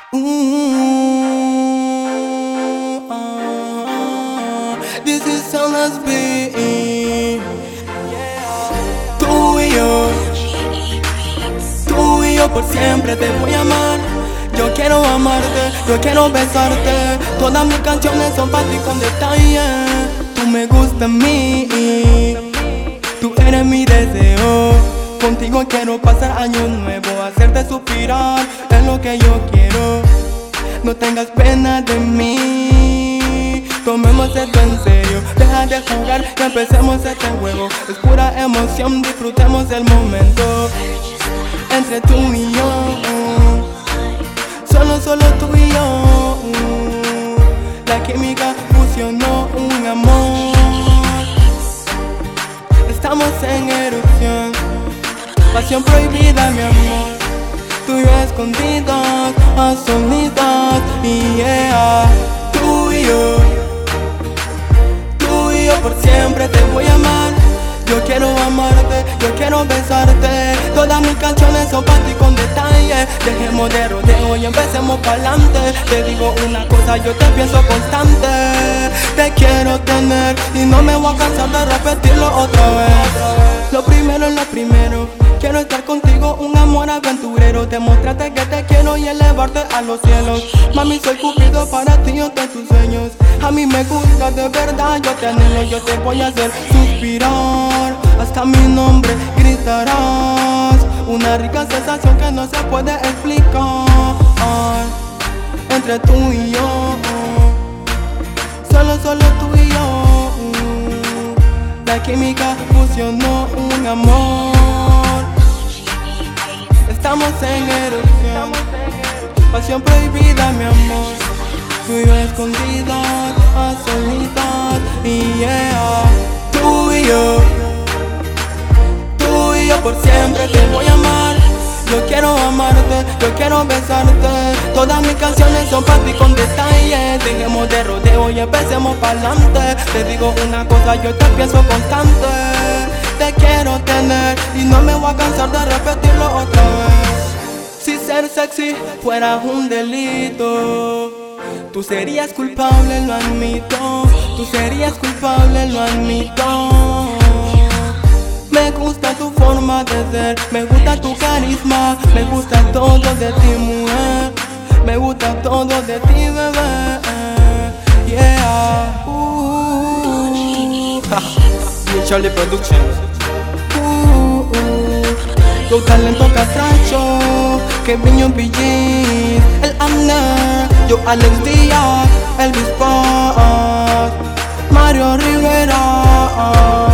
This is how let's be. Tú y yo por siempre te voy a amar. Yo quiero amarte, yo quiero besarte. Todas mis canciones son para ti con detalle. Tú me gustas a mí, tú eres mi deseo. Contigo quiero pasar año nuevo, hacerte suspirar, es lo que yo quiero. No tengas pena de mí, tomemos esto en serio. Deja de jugar y empecemos este juego. Es pura emoción, disfrutemos el momento. Entre tú y yo, solo tú y yo. La química fusionó un amor. Estamos en erupción, pasión prohibida, mi amor. Tú y yo escondidos, a solitas, y yeah. Tú y yo por siempre te voy a amar. Yo quiero amarte, yo quiero besarte. Todas mis canciones son para ti con detalle. Dejemos de rodeo y empecemos pa'lante. Te digo una cosa, yo te pienso constante. Te quiero tener y no me voy a cansar de repetirlo otra vez. Lo primero es lo primero. Quiero estar contigo, un amor aventurero. Demostrarte que te quiero y elevarte a los cielos. Mami, soy Cupido para ti, yo te tus sueños. A mí me gusta de verdad, yo te anhelo. Yo te voy a hacer suspirar, hasta mi nombre gritarás. Una rica sensación que no se puede explicar. Entre tú y yo, solo tú y yo. La química fusionó un amor. Estamos en erupción, pasión prohibida, mi amor. Tú y yo escondidas, a solitas, y yeah. Tú y yo por siempre te voy a amar. Yo quiero amarte, yo quiero besarte. Todas mis canciones son para ti con detalle. Dejemos de rodeo y empecemos pa'lante. Te digo una cosa, yo te pienso constante. Te quiero tener y no me voy a cansar de repetirlo otra vez. Si ser sexy fuera un delito, tú serías culpable, lo admito. Tú serías culpable, lo admito. Me gusta tu forma de ser, me gusta tu carisma, me gusta todo de ti, mujer. Me gusta todo de ti, bebé. Yeah. Charlie Productions. Tu talento catracho, Kevin Young Billys, el Amner, yo Alex Díaz, Elvis Paz, Mario Rivera.